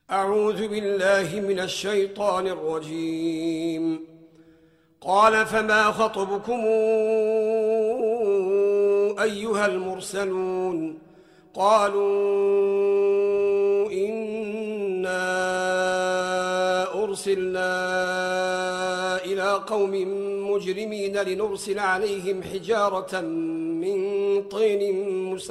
أعوذ بالله من الشيطان الرجيم. قال فما خطبكم أيها المرسلون؟ قالوا إنا أرسلنا إلى قوم مجرمين لنرسل عليهم حجارة من طين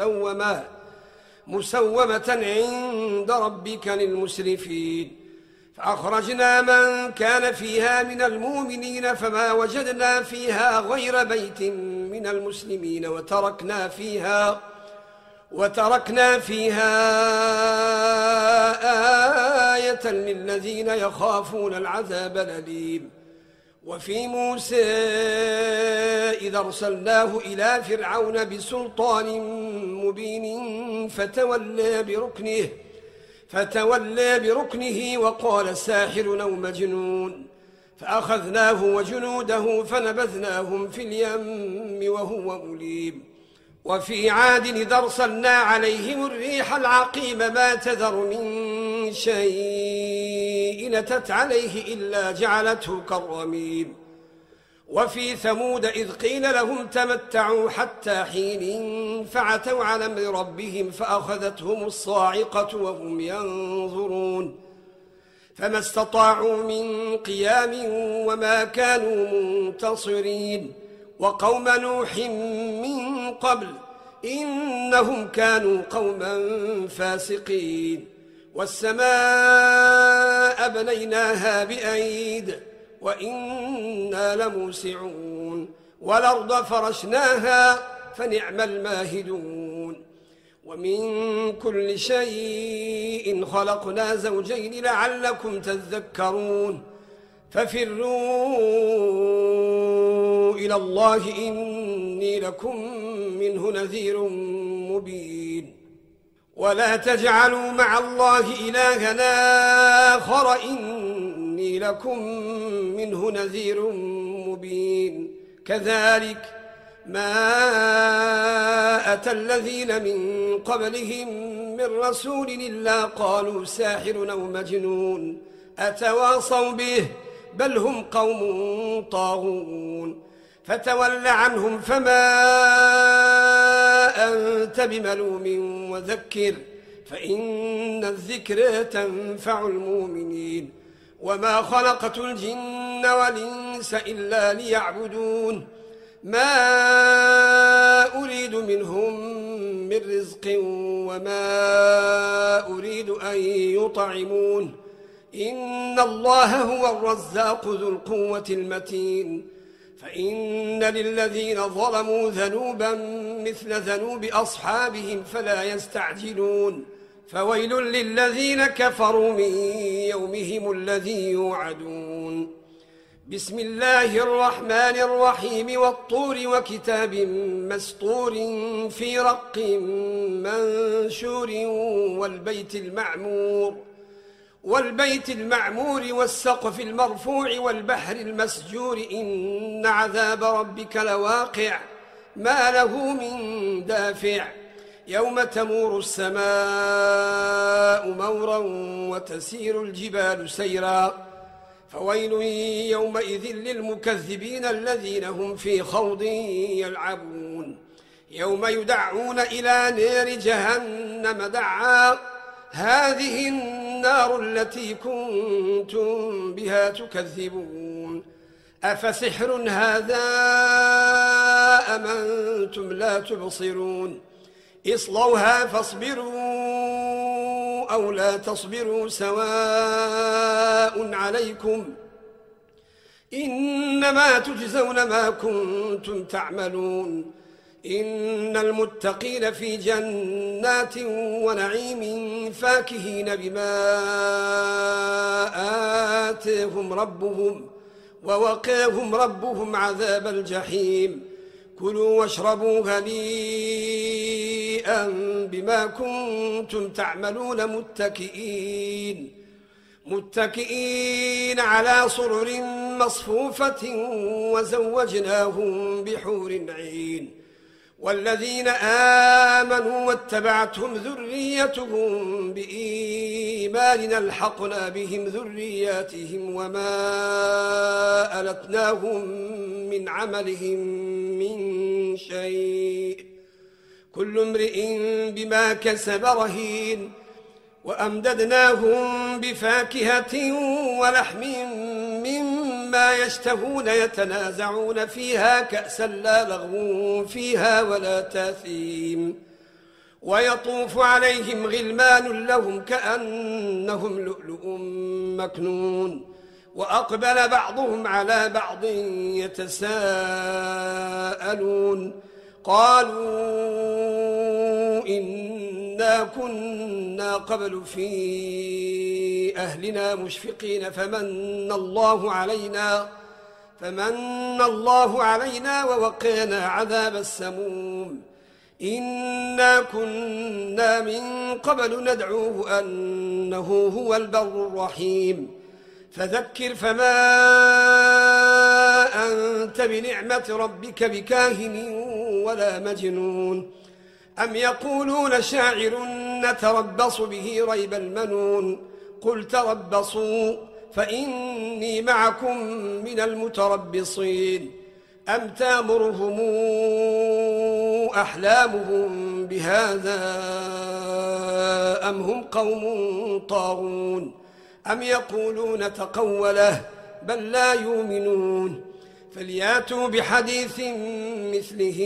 مسومة عند ربك للمسرفين. فأخرجنا من كان فيها من المؤمنين فما وجدنا فيها غير بيت من المسلمين وتركنا فيها آية للذين يخافون العذاب الأليم. وفي موسى إذا أرسلناه إلى فرعون بسلطان مبين فتولى بركنه وقال ساحر أو مجنون، فأخذناه وجنوده فنبذناهم في اليم وهو مليم. وفي عاد إذا أرسلنا عليهم الريح العقيم ما تذر من شيء أتت عليه إلا جعلته كالرميم. وفي ثمود إذ قيل لهم تمتعوا حتى حين فعتوا على أمر ربهم فأخذتهم الصاعقة وهم ينظرون، فما استطاعوا من قيام وما كانوا منتصرين. وقوم نوح من قبل إنهم كانوا قوما فاسقين. والسماء بنيناها بأيد وإنا لموسعون. والأرض فرشناها فنعم الماهدون. ومن كل شيء خلقنا زوجين لعلكم تذكرون. ففروا إلى الله إني لكم منه نذير مبين. ولا تجعلوا مع الله إلها آخر إني لكم منه نذير مبين. كذلك ما أتى الذين من قبلهم من رسول إلا قالوا ساحر أو مجنون أتواصوا به بل هم قوم طاغون. فتول عنهم فما أنت بملوم وذكر فإن الذكر تنفع المؤمنين. وما خلقت الجن والإنس إلا ليعبدون ما أريد منهم من رزق وما أريد أن يطعمون إن الله هو الرزاق ذو القوة المتين. فإن للذين ظلموا ذنوبا مثل ذنوب أصحابهم فلا يستعجلون. فويل للذين كفروا من يومهم الذي يوعدون. بسم الله الرحمن الرحيم. والطور وكتاب مسطور في رق منشور والبيت المعمور والسقف المرفوع والبحر المسجور إن عذاب ربك لواقع ما له من دافع. يوم تمور السماء مورا وتسير الجبال سيرا. فويل يومئذ للمكذبين الذين هم في خوض يلعبون. يوم يدعون إلى نار جهنم دعا هذه النار التي كنتم بها تكذبون. أفسحر هذا أم أنتم لا تبصرون؟ اصلوها فاصبروا أو لا تصبروا سواء عليكم إنما تجزون ما كنتم تعملون. إن المتقين في جنات ونعيم فاكهين بما آتاهم ربهم ووقاهم ربهم عذاب الجحيم. كلوا واشربوا هنيئا بما كنتم تعملون متكئين على سرر مصفوفة وزوجناهم بحور عين. والذين آمنوا واتبعتهم ذريتهم بإيمان إيمان ألحقنا بهم ذرياتهم وما ألتناهم من عملهم من شيء كل امرئ بما كسب رهين وأمددناهم بفاكهة ولحم مما يشتهون يتنازعون فيها كأسا لا لغو فيها ولا تاثيم ويطوف عليهم غلمان لهم كأنهم لؤلؤ مكنون وأقبل بعضهم على بعض يتساءلون قالوا إنا كنا قبل في أهلنا مشفقين فمن الله علينا ووقينا عذاب السموم إنا كنا من قبل ندعوه أنه هو البر الرحيم فذكر فما أنت بنعمة ربك بكاهن ولا مجنون أم يقولون شاعر نتربص به ريب المنون قل تربصوا فإني معكم من المتربصين أم تامرهم أحلامهم بهذا أم هم قوم طاغون أم يقولون تقوله بل لا يؤمنون فلياتوا بحديث مثله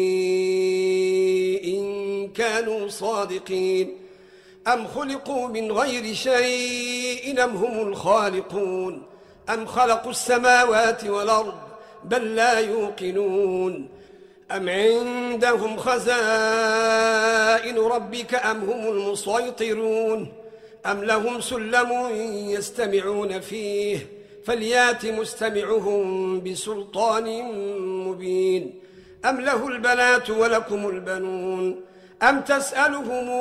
إن كانوا صادقين أم خلقوا من غير شيء أم هم الخالقون أم خلقوا السماوات والأرض بل لا يوقنون أم عندهم خزائن ربك أم هم المسيطرون أم لهم سلم يستمعون فيه فليات مستمعهم بسلطان مبين أم له البنات ولكم البنون أم تسألهم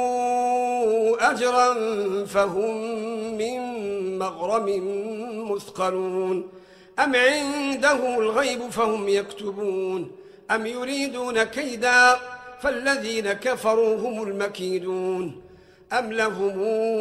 أجرا فهم من مغرم مثقلون أم عندهم الغيب فهم يكتبون أم يريدون كيدا فالذين كفروا هم المكيدون أم لهم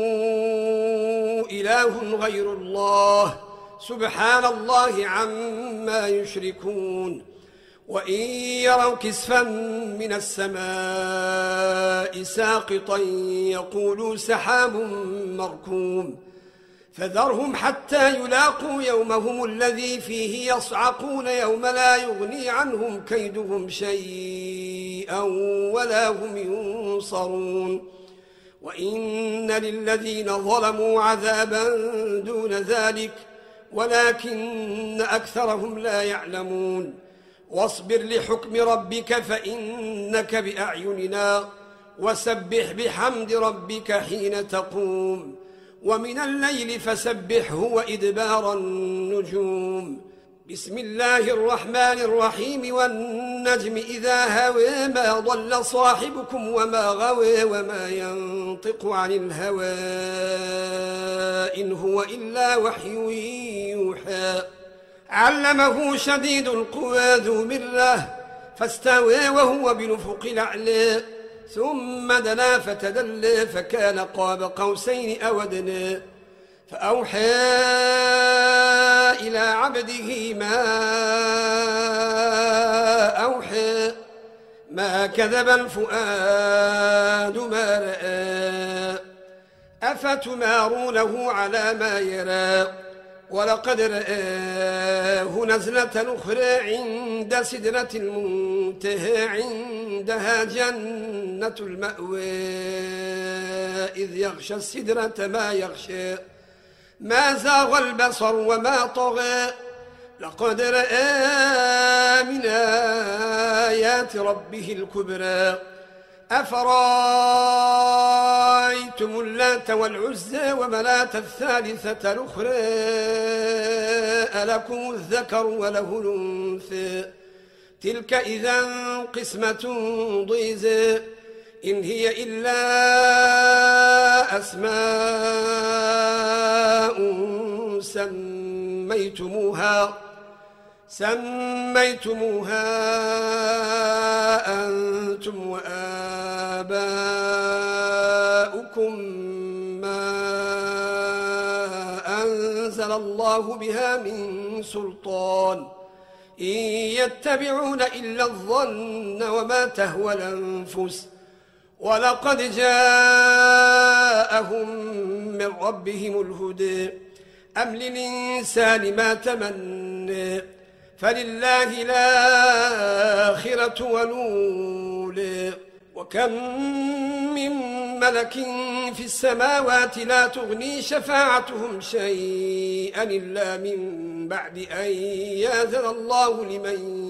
إله غير الله سبحان الله عما يشركون وإن يروا كسفا من السماء ساقطا يقولوا سحاب مركوم فذرهم حتى يلاقوا يومهم الذي فيه يصعقون يوم لا يغني عنهم كيدهم شيئا ولا هم ينصرون وإن للذين ظلموا عذابا دون ذلك ولكن أكثرهم لا يعلمون واصبر لحكم ربك فإنك بأعيننا وسبح بحمد ربك حين تقوم ومن الليل فسبحه وإدبار النجوم بسم الله الرحمن الرحيم والنجم إذا هوى ما ضل صاحبكم وما غوى وما ينطق عن الهوى إن هو إلا وحي يوحى علمه شديد القوى ذو مرة فاستوى وهو بالأفق الأعلى ثم دنا فتدلى فكان قاب قوسين أو أدنى فأوحى إلى عبده ما أوحى ما كذب الفؤاد ما رأى أفتمارونه على ما يرى ولقد رآه نزلة أخرى عند سدرة المنتهى عندها جنة المأوى إذ يغشى السدرة ما يغشى ما زاغ البصر وما طغى لقد رأى من آيات ربه الكبرى أفرأيتم اللات والعزى ومناة الثالثة الأخرى ألكم الذكر وله الأنثى تلك إذا قسمة ضيزى إن هي إلا أسماء سميتموها أنتم وآباؤكم ما أنزل الله بها من سلطان إن يتبعون إلا الظن وما تهوى الأنفس ولقد جاءهم من ربهم الهدى أم للإنسان ما تمنى فلله الآخرة والأولى وكم من ملك في السماوات لا تغني شفاعتهم شيئا إلا من بعد أن يأذن الله لمن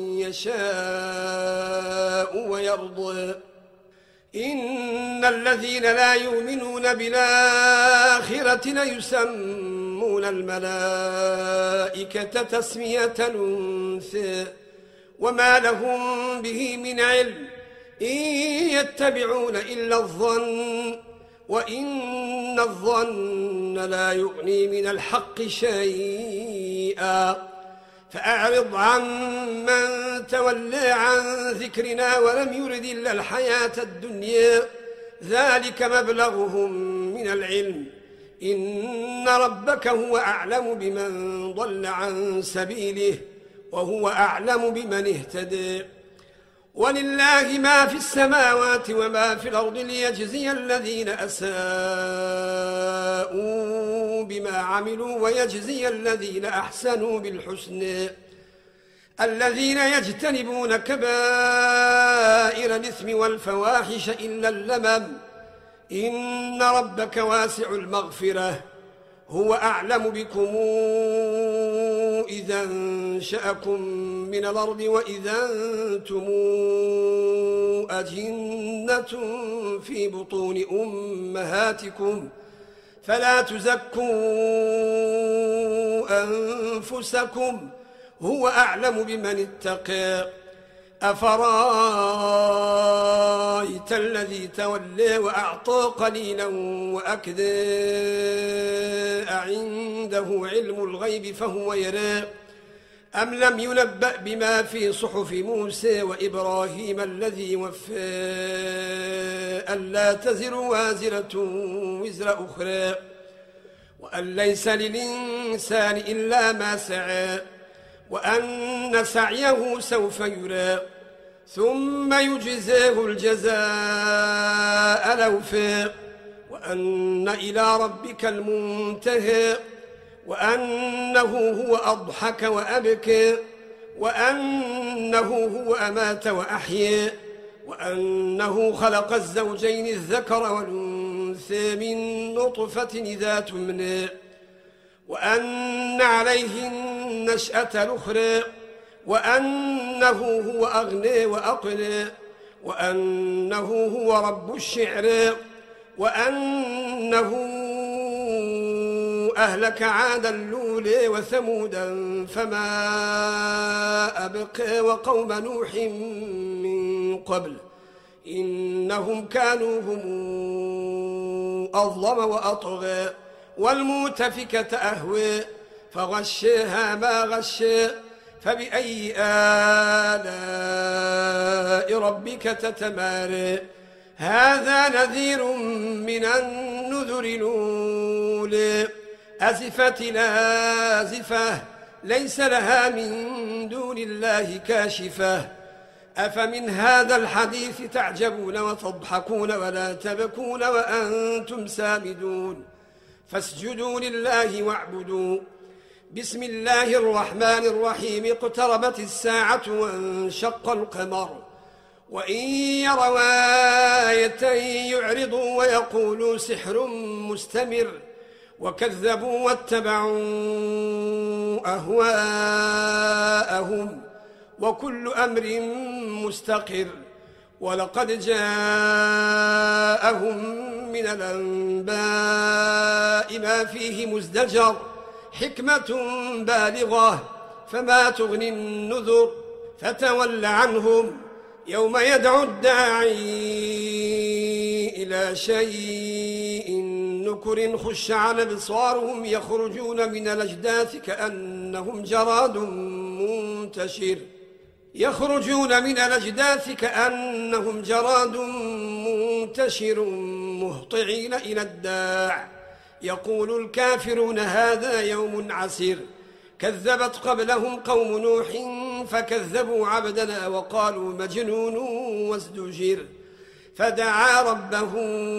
يشاء ويرضى إن الذين لا يؤمنون بالآخرة ليسمون الملائكة تسمية الأنثى وما لهم به من علم إن يتبعون إلا الظن وإن الظن لا يغني من الحق شيئا فأعرض عن من تولى عن ذكرنا ولم يرد إلا الحياة الدنيا ذلك مبلغهم من العلم إن ربك هو أعلم بمن ضل عن سبيله وهو أعلم بمن اهتدى ولله ما في السماوات وما في الأرض ليجزي الذين أساءوا بما عملوا ويجزي الذين أحسنوا بالحسنى الذين يجتنبون كبائر الإثم والفواحش إلا اللمم إن ربك واسع المغفرة هو أعلم بكم إذا انشأكم من الأرض وإذا أنتم أجنة في بطون أمهاتكم فلا تزكوا أنفسكم هو أعلم بمن اتقى أفرايت الذي تولى وأعطى قليلا وأكدى أعنده علم الغيب فهو يرى أم لم ينبأ بما في صحف موسى وإبراهيم الذي وفى ألا تزر وازرة وزر أخرى وأن ليس للإنسان إلا ما سعى وأن سعيه سوف يرى ثم يجزاه الجزاء الأوفى وأن إلى ربك المنتهى وأنه هو أضحك وأبكى وأنه هو أمات وأحيا وأنه خلق الزوجين الذكر والأنثى من نطفة إذا تمنى وأن عليه النشأة الأخرى وأنه هو أغنى وأقنى وأنه هو رب الشعر وأنه أهلك عادا الأولى وثمودا فما أبقى وقوم نوح من قبل إنهم كانوا هم أظلم وأطغى والمؤتفكة أهوى فغشاها ما غشى فبأي آلاء ربك تتمارى هذا نذير من النذر الأولى أزفت الآزفة ليس لها من دون الله كاشفة أفمن هذا الحديث تعجبون وتضحكون ولا تبكون وأنتم سامدون فاسجدوا لله واعبدوا بسم الله الرحمن الرحيم اقتربت الساعة وانشق القمر وإن يروا آية يعرضوا ويقولوا سحر مستمر وكذبوا واتبعوا أهواءهم وكل أمر مستقر ولقد جاءهم من الأنباء ما فيه مزدجر حكمة بالغة فما تغني النذر فتول عنهم يوم يدعو الداعي إلى شيء نكر خش على أبصارهم يخرجون من الأجداث كأنهم جراد منتشر مهطعين إلى الداع يقول الكافرون هذا يوم عسير كذبت قبلهم قوم نوح فكذبوا عبدنا وقالوا مجنون وازدجر فدعا ربه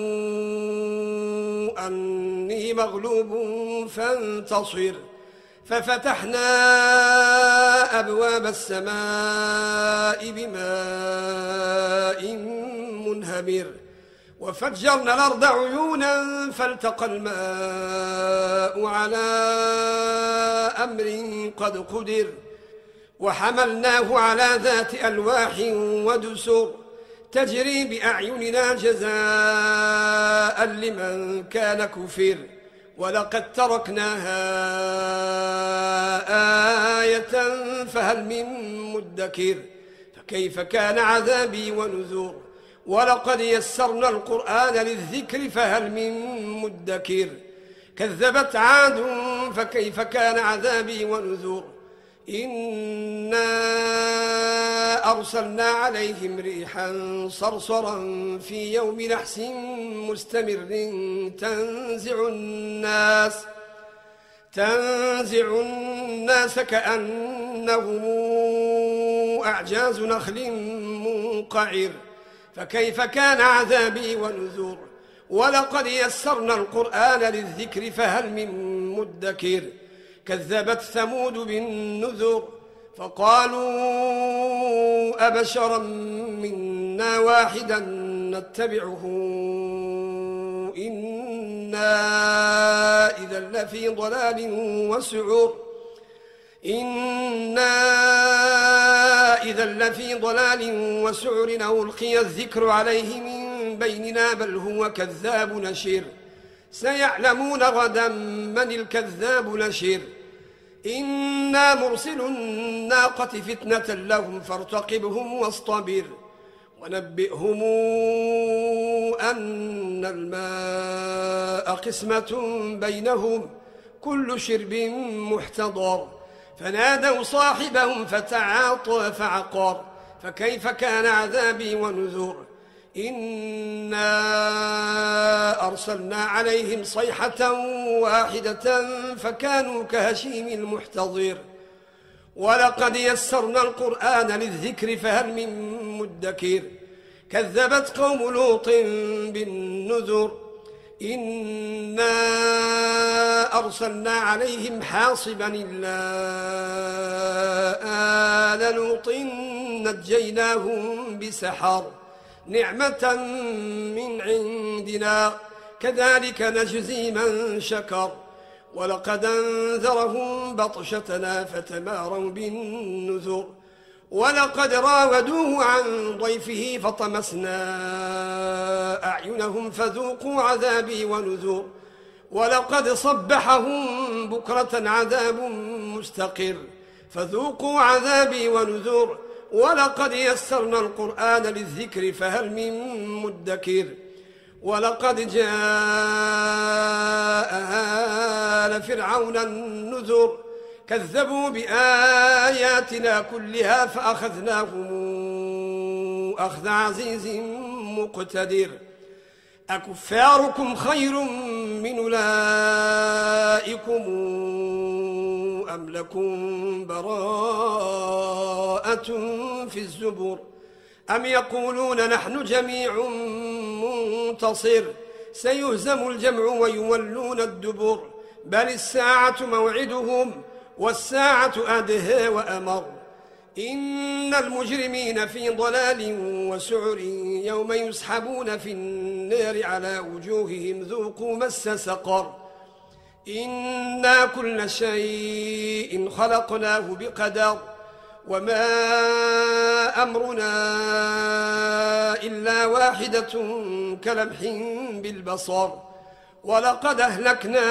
أني مغلوب فانتصر ففتحنا أبواب السماء بماء منهمر وفجرنا الأرض عيونا فالتقى الماء على أمر قد قدر وحملناه على ذات ألواح ودسر تجري بأعيننا جزاء لمن كان كفر ولقد تركناها آية فهل من مدكر فكيف كان عذابي ونذر ولقد يسرنا القرآن للذكر فهل من مدكر كذبت عاد فكيف كان عذابي ونذر إنا أرسلنا عليهم ريحا صرصرا في يوم نحس مستمر تنزع الناس كأنهم أعجاز نخل منقعر فكيف كان عذابي ونذر ولقد يسرنا القرآن للذكر فهل من مدكر كذبت ثمود بالنذر فقالوا أبشرا منا واحدا نتبعه إنا إذا لفي ضلال وسعر أو ألقي الذكر عليه من بيننا بل هو كذاب نشر سيعلمون غدا من الكذاب نشر إنا مرسل الناقة فتنة لهم فارتقبهم واصطبر ونبئهم أن الماء قسمة بينهم كل شرب محتضر فنادوا صاحبهم فتعاطى فعقر فكيف كان عذابي ونذر إنا أرسلنا عليهم صيحة واحدة فكانوا كهشيم المحتضر ولقد يسرنا القرآن للذكر فهل من مدكر كذبت قوم لوط بالنذر إنا أرسلنا عليهم حاصبا إلا آل لوط نجيناهم بسحر نعمة من عندنا كذلك نجزي من شكر ولقد أنذرهم بطشتنا فتماروا بالنذر ولقد راودوه عن ضيفه فطمسنا أعينهم فذوقوا عذابي ونذر ولقد صبحهم بكرة عذاب مستقر فذوقوا عذابي ونذر ولقد يسرنا القرآن للذكر فهل من مدكر ولقد جاء آل فرعون النذر كذبوا بآياتنا كلها فأخذناهم أخذ عزيز مقتدر أكفاركم خير من أولئكم أم لكم براءة في الزبر أم يقولون نحن جميع منتصر سيهزم الجمع ويولون الدبر بل الساعة موعدهم والساعة أدهى وأمر إن المجرمين في ضلال وسعر يوم يسحبون في النار على وجوههم ذوقوا مس سقر إنا كل شيء خلقناه بقدر وما أمرنا إلا واحدة كلمح بالبصر ولقد أهلكنا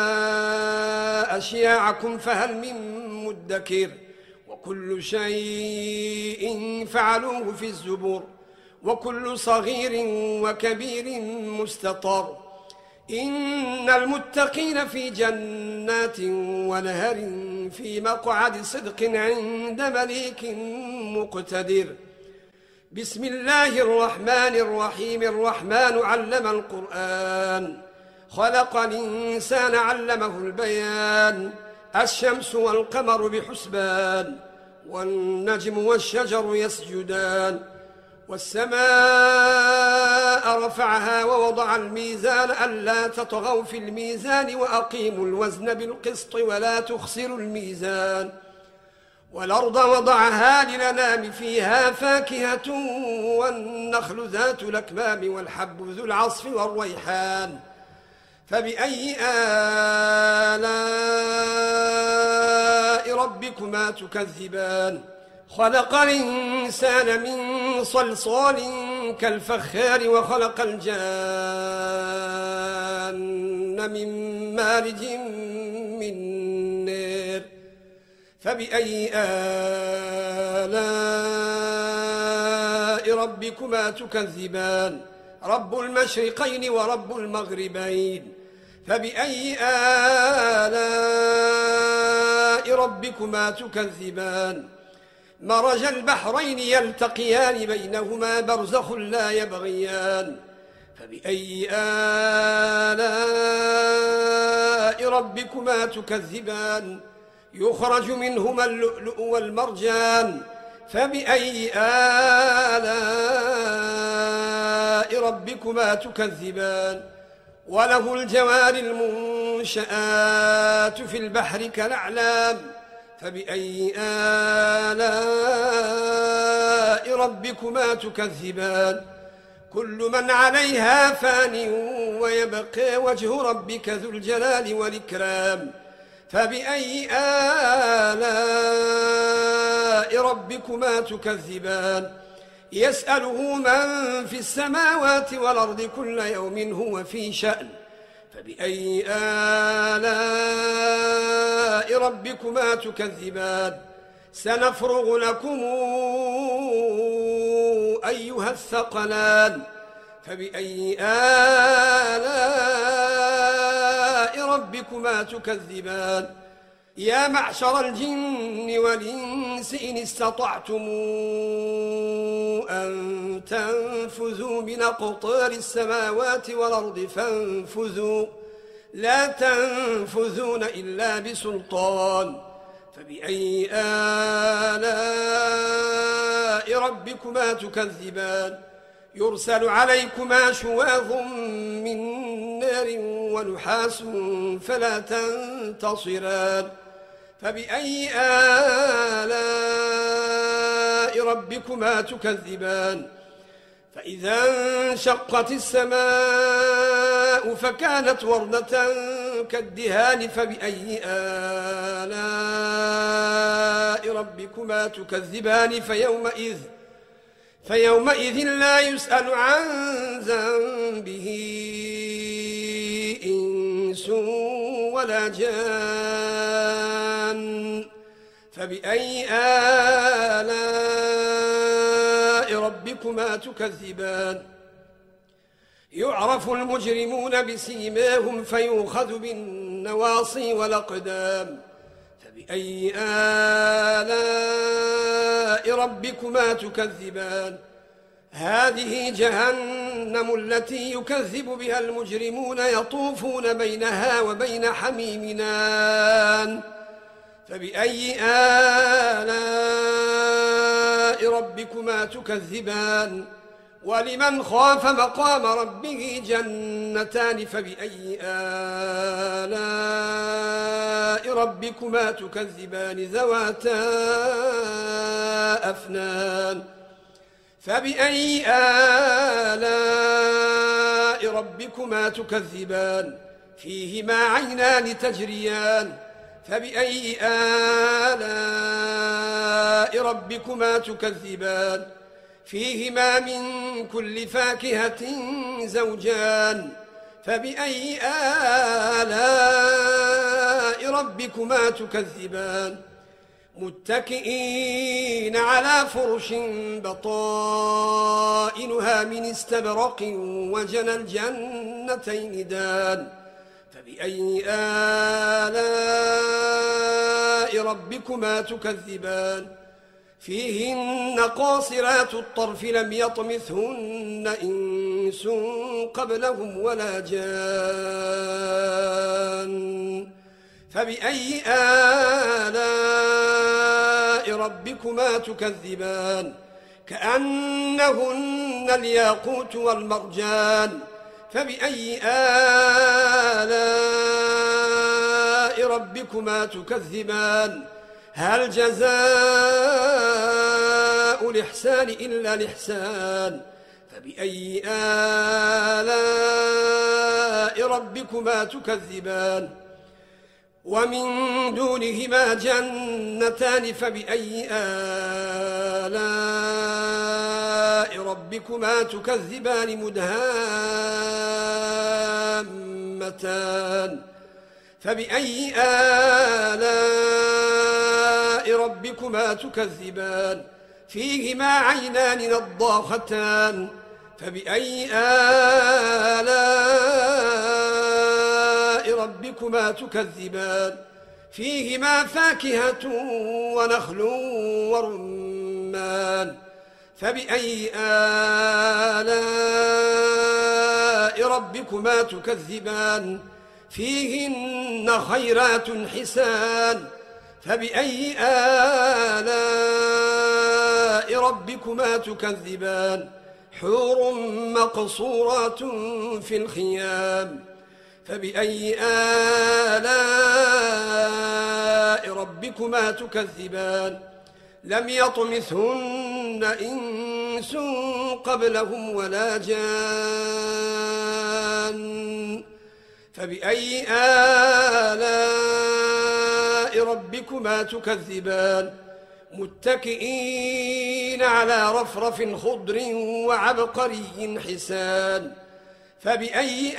أشياعكم فهل من مدكر وكل شيء فعلوه في الزبر وكل صغير وكبير مستطر إن المتقين في جنات ونهر في مقعد صدق عند مليك مقتدر بسم الله الرحمن الرحيم الرحمن علم القرآن خلق الإنسان علمه البيان الشمس والقمر بحسبان والنجم والشجر يسجدان والسماء رفعها ووضع الميزان ألا تطغوا في الميزان وأقيموا الوزن بالقسط ولا تخسروا الميزان والأرض وضعها للأنام فيها فاكهة والنخل ذات الأكمام والحب ذو العصف والريحان فبأي آلاء ربكما تكذبان خلق الإنسان من صلصال كالفخار وخلق الجان من مارج من نار فبأي آلاء ربكما تكذبان رب المشرقين ورب المغربين فبأي آلاء ربكما تكذبان مرج البحرين يلتقيان بينهما برزخ لا يبغيان فبأي آلاء ربكما تكذبان يخرج منهما اللؤلؤ والمرجان فبأي آلاء ربكما تكذبان وله الجوار المنشآت في البحر كالأعلام فبأي آلاء ربكما تكذبان كل من عليها فان ويبقى وجه ربك ذو الجلال والإكرام فبأي آلاء ربكما تكذبان يسأله من في السماوات والأرض كل يوم هو في شأن فبأي آلاء ربكما تكذبان سنفرغ لكم أيها الثقلان فبأي آلاء ربكما تكذبان يا معشر الجن والإنس إن استطعتم أن تنفذوا من أقطار السماوات والأرض فانفذوا لا تنفذون إلا بسلطان فبأي آلاء ربكما تكذبان يرسل عليكما شواظ من نار ونحاس فلا تنتصران فبأي آلاء ربكما تكذبان فإذا انشقت السماء فكانت وردة كالدهان فبأي آلاء ربكما تكذبان فيومئذ لا يسأل عن ذنبه إنس ولا جان فبأي آلاء ربكما تكذبان يعرف المجرمون بسيماهم فيؤخذ بالنواصي والأقدام فبأي آلاء ربكما تكذبان هذه جهنم التي يكذب بها المجرمون يطوفون بينها وبين حميم آن فبأي آلاء ربكما تكذبان ولمن خاف مقام ربه جنتان فبأي آلاء ربكما تكذبان ذواتا أفنان فبأي آلاء ربكما تكذبان فيهما عينان تجريان فبأي آلاء ربكما تكذبان فيهما من كل فاكهة زوجان فبأي آلاء ربكما تكذبان متكئين على فرش بطائنها من استبرق وجنى الجنتين دان فبأي آلاء ربكما تكذبان فيهن قاصرات الطرف لم يطمثهن إنس إنس قبلهم ولا جان فبأي آلاء ربكما تكذبان كأنهن الياقوت والمرجان فبأي آلاء ربكما تكذبان هل جزاء الإحسان إلا الإحسان فبأي آلاء ربكما تكذبان ومن دونهما جنتان فبأي آلاء ربكما تكذبان مدهامتان فبأي آلاء ربكما تكذبان فيهما عينان نضاختان فبأي آلاء ربكما تكذبان فيهما فاكهة ونخل ورمان فبأي آلاء ربكما تكذبان فيهن خيرات حسان فبأي آلاء ربكما تكذبان حور مقصورات في الخيام فبأي آلاء ربكما تكذبان لم يطمثهن إنس قبلهم ولا جان فبأي آلاء ربكما تكذبان متكئين على رفرف خضر وعبقري حسان فبأي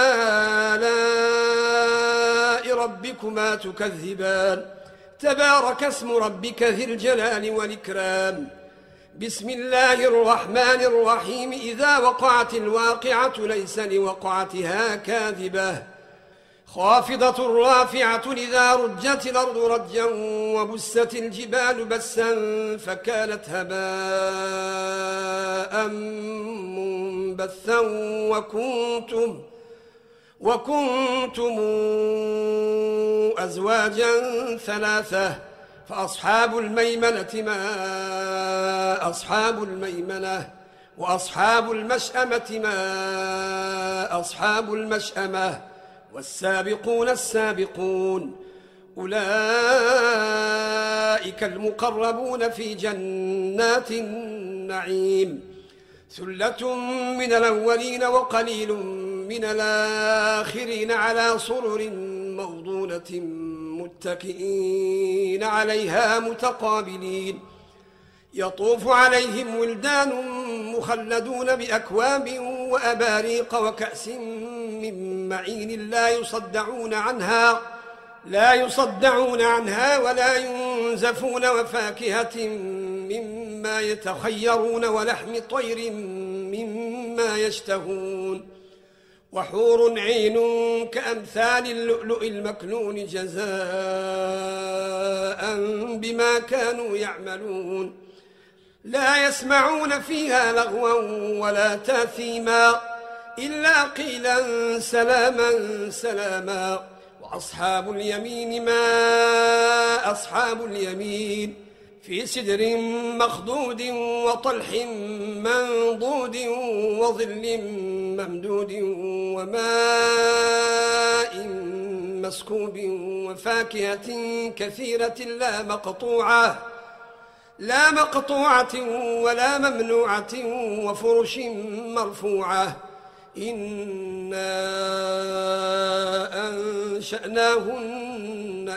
آلاء ربكما تكذبان تبارك اسم ربك ذي الجلال والإكرام بسم الله الرحمن الرحيم إذا وقعت الواقعة ليس لوقعتها كاذبة خافضة رافعة إذا رجت الأرض رجا وبست الجبال بسا فكانت هباء منبثا وكنتم أزواجا ثلاثة فأصحاب الميمنة ما أصحاب الميمنة وأصحاب المشأمة ما أصحاب المشأمة والسابقون السابقون أولئك المقربون في جنات النعيم ثلة من الأولين وقليل من الآخرين على سرر موضونة متكئين عليها متقابلين يطوف عليهم ولدان مخلدون بأكواب وأباريق وكأس من معين لا يصدعون عنها ولا ينزفون وفاكهة مما يتخيرون ولحم طير مما يشتهون وحور عين كأمثال اللؤلؤ المكنون جزاء بما كانوا يعملون لا يسمعون فيها لغوا ولا تاثيما إلا قيلا سلاما سلاما وأصحاب اليمين ما أصحاب اليمين في سدر مخضود وطلح منضود وظل ممدود وماء مسكوب وفاكهة كثيرة لا مقطوعة ولا ممنوعة وفرش مرفوعة إنا أنشأناهن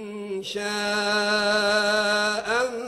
إنشاء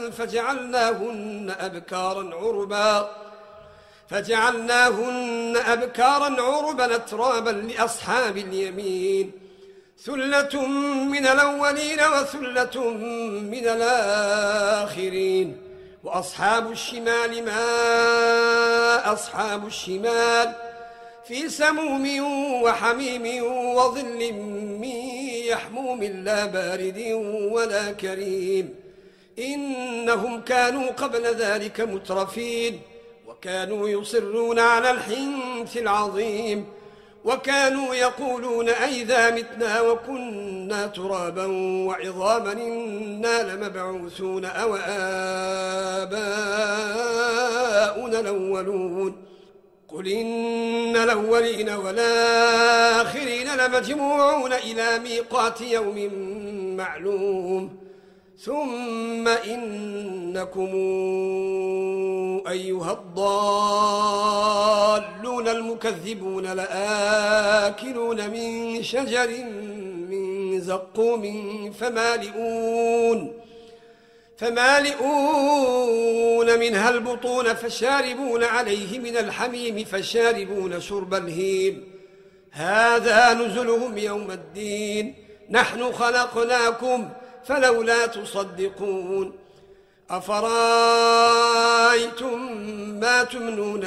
فجعلناهن أبكارا عربا أترابا لأصحاب اليمين ثلة من الأولين وثلة من الآخرين وأصحاب الشمال ما أصحاب الشمال في سموم وحميم وظل من يحموم لا بارد ولا كريم إنهم كانوا قبل ذلك مترفين وكانوا يصرون على الحنث العظيم وكانوا يقولون أئذا متنا وكنا ترابا وعظاما إنا لمبعوثون أو آباؤنا الأولون قل إن الأولين والآخرين لمجموعون إلى ميقات يوم معلوم ثم إنكم أيها الضالون المكذبون لآكلون من شجر من زقوم فمالئون منها البطون فشاربون عليه من الحميم فشاربون شرب الهيم هذا نزلهم يوم الدين نحن خلقناكم فلولا تصدقون أفرأيتم ما تمنون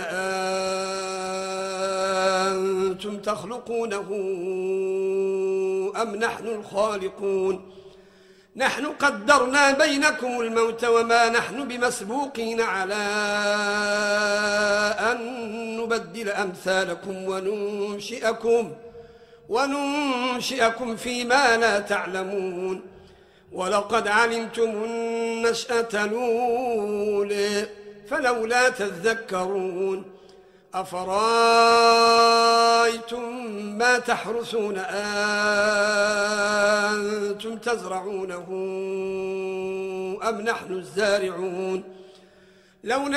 أنتم تخلقونه أم نحن الخالقون نحن قدرنا بينكم الموت وما نحن بمسبوقين على أن نبدل أمثالكم وننشئكم فيما لا تعلمون ولقد علمتم النشأة الأولى فلولا تذكرون أفرأيتم ما تحرثون أنتم تزرعونه أم نحن الزارعون لو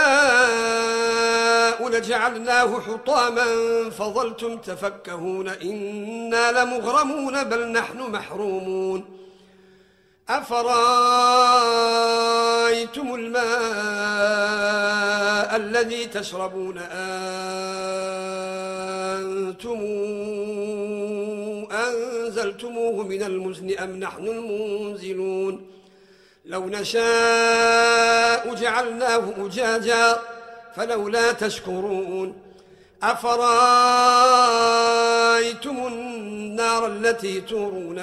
نشاء لجعلناه حطاما فظلتم تفكهون إنا لمغرمون بل نحن محرومون أفرأيتم الماء الذي تشربون أنتم أنزلتموه من المزن أم نحن المنزلون لو نشاء جعلناه أجاجا فلولا تشكرون أفرأيتم النار التي تورون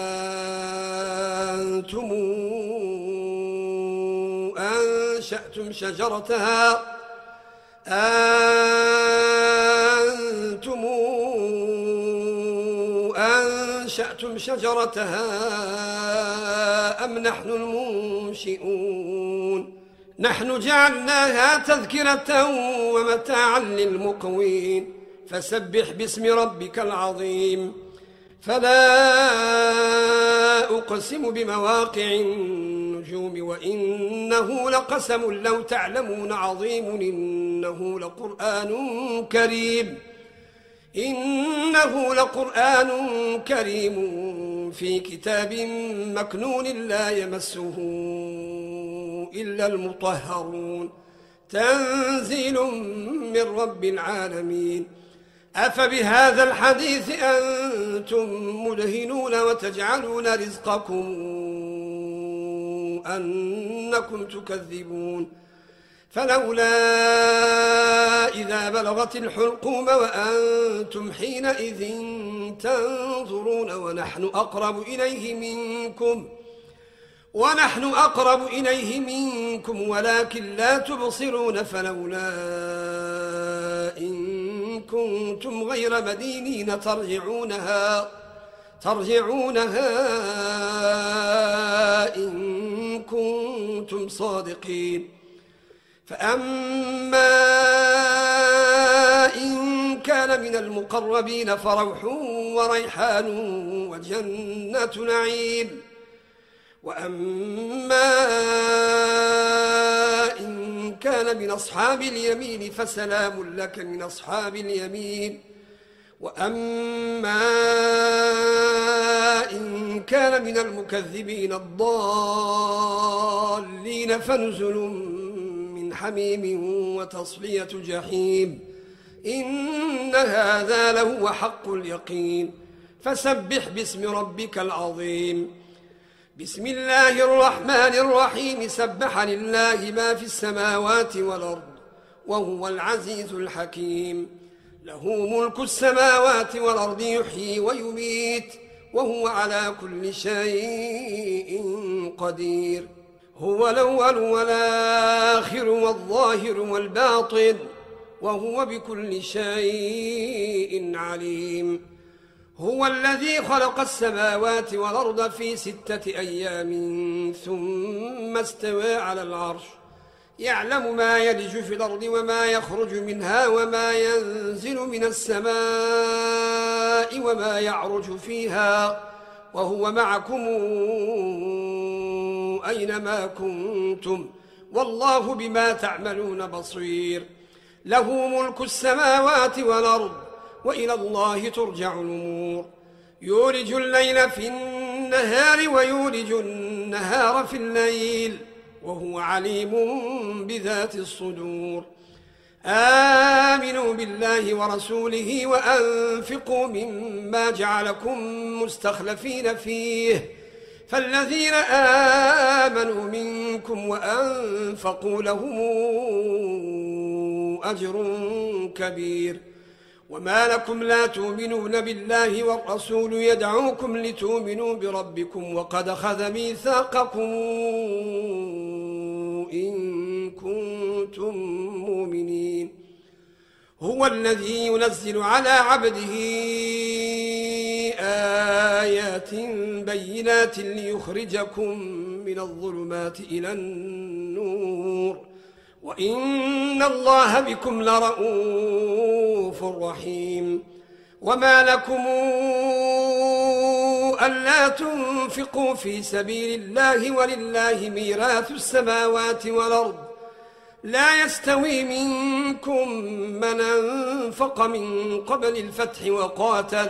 أنتم أنشأتم شجرتها أم نحن المنشئون نحن جعلناها تذكرة ومتاعا للمقوين فسبح باسم ربك العظيم فلا أقسم بمواقع النجوم وإنه لقسم لو تعلمون عظيم إنه لقرآن كريم في كتاب مكنون لا يمسه إلا المطهرون تنزيل من رب العالمين أفبهذا الحديث أنتم مدهنون وتجعلون رزقكم أنكم تكذبون فلولا إذا بلغت الحلقوم وأنتم حينئذ تنظرون ونحن أقرب إليه منكم ولكن لا تبصرون فلولا إن كنتم غير مدينين ترجعونها إن كنتم صادقين فأما إن كان من المقربين فروح وريحان وجنة نعيم وأما إن كان من أصحاب اليمين فسلام لك من أصحاب اليمين وأما إن كان من المكذبين الضالين فنزل من حميم وتصلية جحيم إن هذا لهو حق اليقين فسبح باسم ربك العظيم بسم الله الرحمن الرحيم سبح لله ما في السماوات والأرض وهو العزيز الحكيم له ملك السماوات والأرض يحيي ويميت وهو على كل شيء قدير هو الأول والآخر والظاهر والباطن وهو بكل شيء عليم. هو الذي خلق السماوات والأرض في 6 أيام ثم استوى على العرش يعلم ما يلج في الأرض وما يخرج منها وما ينزل من السماء وما يعرج فيها وهو معكم أينما كنتم والله بما تعملون بصير. له ملك السماوات والأرض وإلى الله ترجع الأمور. يولج الليل في النهار ويولج النهار في الليل وهو عليم بذات الصدور. آمنوا بالله ورسوله وأنفقوا مما جعلكم مستخلفين فيه فالذين آمنوا منكم وأنفقوا لهم أجر كبير. وما لكم لا تؤمنون بالله والرسول يدعوكم لتؤمنوا بربكم وقد أخذ ميثاقكم إن كنتم مؤمنين. هو الذي ينزل على عبده آيات بينات ليخرجكم من الظلمات إلى النور وإن الله بكم لرؤوف رحيم. وما لكم ألا تنفقوا في سبيل الله ولله ميراث السماوات والأرض لا يستوي منكم من أنفق من قبل الفتح وقاتل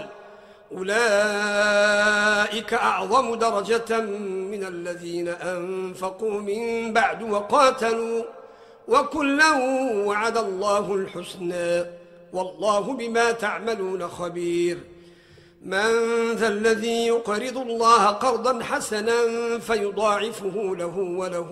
أولئك أعظم درجة من الذين أنفقوا من بعد وقاتلوا وكلا وعد الله الحسنى والله بما تعملون خبير. من ذا الذي يقرض الله قرضا حسنا فيضاعفه له وله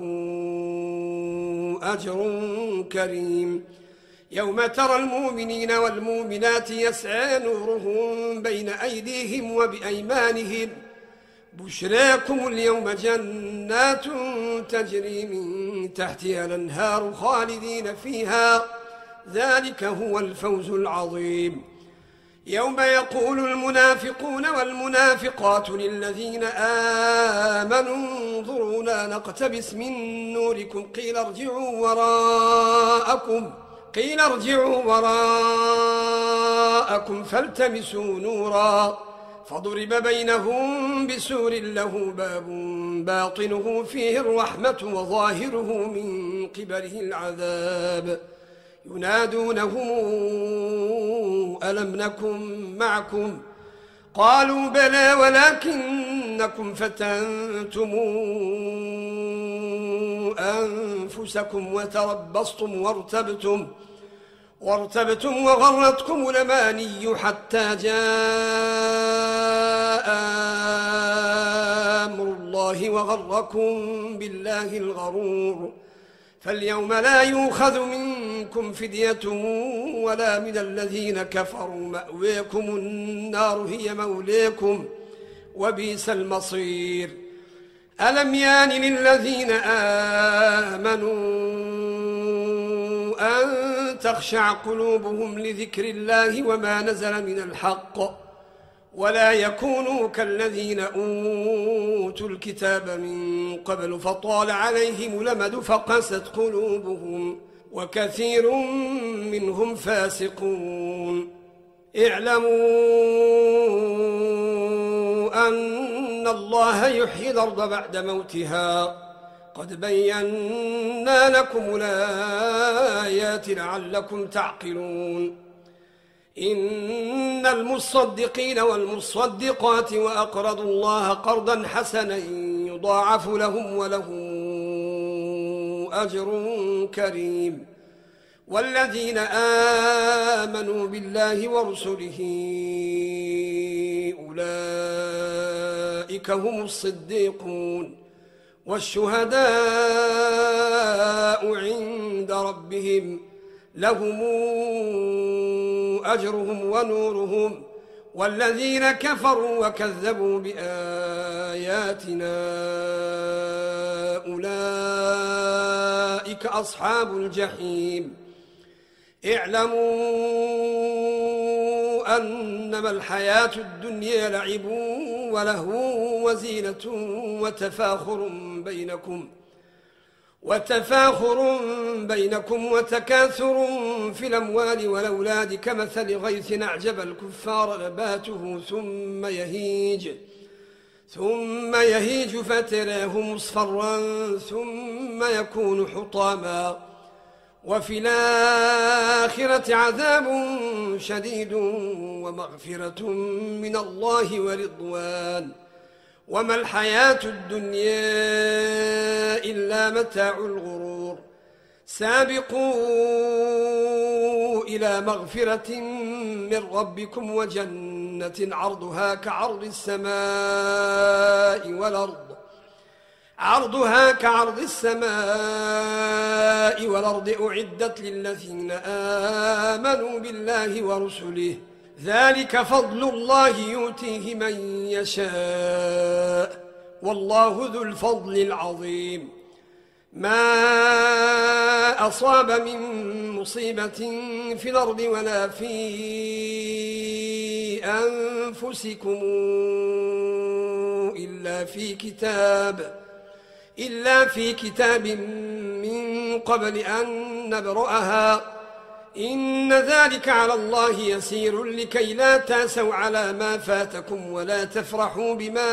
أجر كريم. يوم ترى المؤمنين والمؤمنات يسعى نورهم بين أيديهم وبأيمانهم بشراكم اليوم جنات تجري من تحتها الأنهار خالدين فيها ذلك هو الفوز العظيم. يوم يقول المنافقون والمنافقات للذين آمنوا انظرونا نقتبس من نوركم قيل ارجعوا وراءكم فالتمسوا نورا فضرب بينهم بسور له باب باطنه فيه الرحمة وظاهره من قبله العذاب ينادونهم ألم نكن معكم قالوا بلى ولكنكم فتنتم أنفسكم وتربصتم وارتبتم وغرتكم الأماني حتى جاء أمر الله وغركم بالله الغرور. فاليوم لا يؤخذ منكم فدية ولا من الذين كفروا مأويكم النار هي مولاكم وبئس المصير. ألم يان للذين آمنوا أن تخشع قلوبهم لذكر الله وما نزل من الحق ولا يكونوا كالذين أوتوا الكتاب من قبل فطال عليهم الأمد فقست قلوبهم وكثير منهم فاسقون. اعلموا أن الله يحيي الأرض بعد موتها قد بينا لكم الآيات لعلكم تعقلون. إن المصدقين والمصدقات وأقرضوا الله قرضا حسنا يضاعف لهم ولهم أجر كريم. والذين آمنوا بالله ورسله أولئك هم الصديقون والشهداء عند ربهم لهم أجرهم ونورهم والذين كفروا وكذبوا بآياتنا أولئك أصحاب الجحيم. اعلموا أنما الحياة الدنيا لعب ولهو وزينة وتفاخر بينكم وتكاثر في الأموال والأولاد كمثل غيث أعجب الكفار نباته ثم يهيج فتراه مصفرا ثم يكون حطاما وفي الآخرة عذاب شديد ومغفرة من الله ورضوان وما الحياة الدنيا إلا متاع الغرور. سابقوا إلى مغفرة من ربكم وجنة عرضها كعرض السماء والأرض أعدت للذين آمنوا بالله ورسله ذلك فضل الله يؤتيه من يشاء والله ذو الفضل العظيم. ما أصاب من مصيبة في الأرض ولا في أنفسكم إلا في كتاب من قبل أن نبرأها إن ذلك على الله يسير لكي لا تأسوا على ما فاتكم ولا تفرحوا بما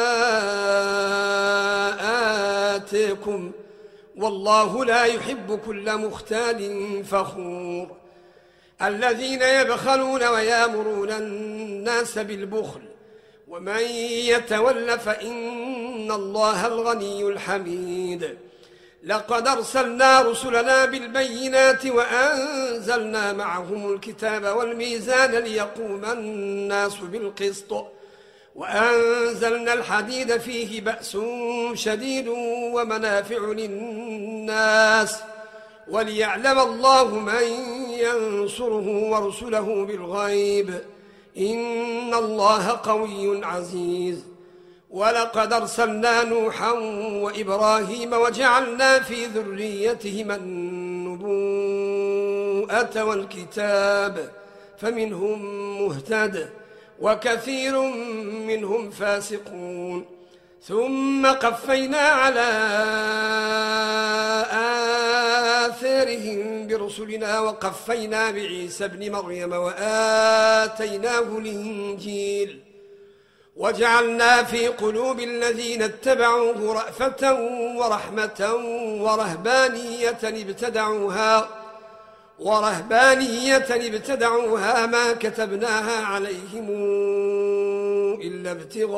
آتاكم والله لا يحب كل مختال فخور. الذين يبخلون ويامرون الناس بالبخل ومن يتول فإن الله الغني الحميد. لقد أرسلنا رسلنا بالبينات وأنزلنا معهم الكتاب والميزان ليقوم الناس بالقسط وأنزلنا الحديد فيه بأس شديد ومنافع للناس وليعلم الله من ينصره ورسله بالغيب إن الله قوي عزيز. ولقد أرسلنا نوحا وإبراهيم وجعلنا في ذريتهما النبوءة والكتاب فمنهم مهتد وكثير منهم فاسقون. ثم قفينا على آثارهم برسلنا وقفينا بعيسى ابن مريم وآتيناه الإنجيل وجعلنا في قلوب الذين اتبعوه رأفة ورحمة ورهبانية ابتدعوها ما كتبناها عليهم إلا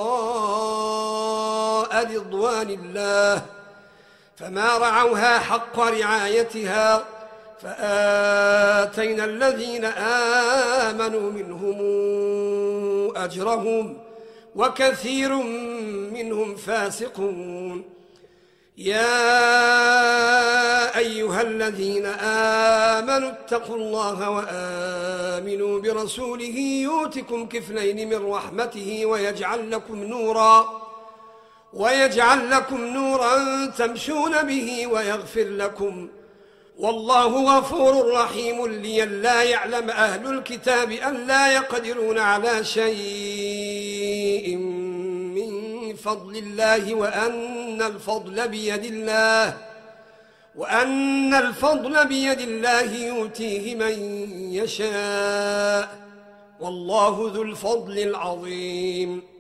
ابتغاء رضوان الله فما رعوها حق رعايتها فآتينا الذين آمنوا منهم أجرهم وكثير منهم فاسقون. يا أيها الذين آمنوا اتقوا الله وآمنوا برسوله يؤتكم كفلين من رحمته ويجعل لكم نورا تمشون به ويغفر لكم والله غفور رحيم. لئلا يعلم أهل الكتاب أن لا يقدرون على شيء من فضل الله وأن الفضل بيد الله يؤتيه من يشاء والله ذو الفضل العظيم.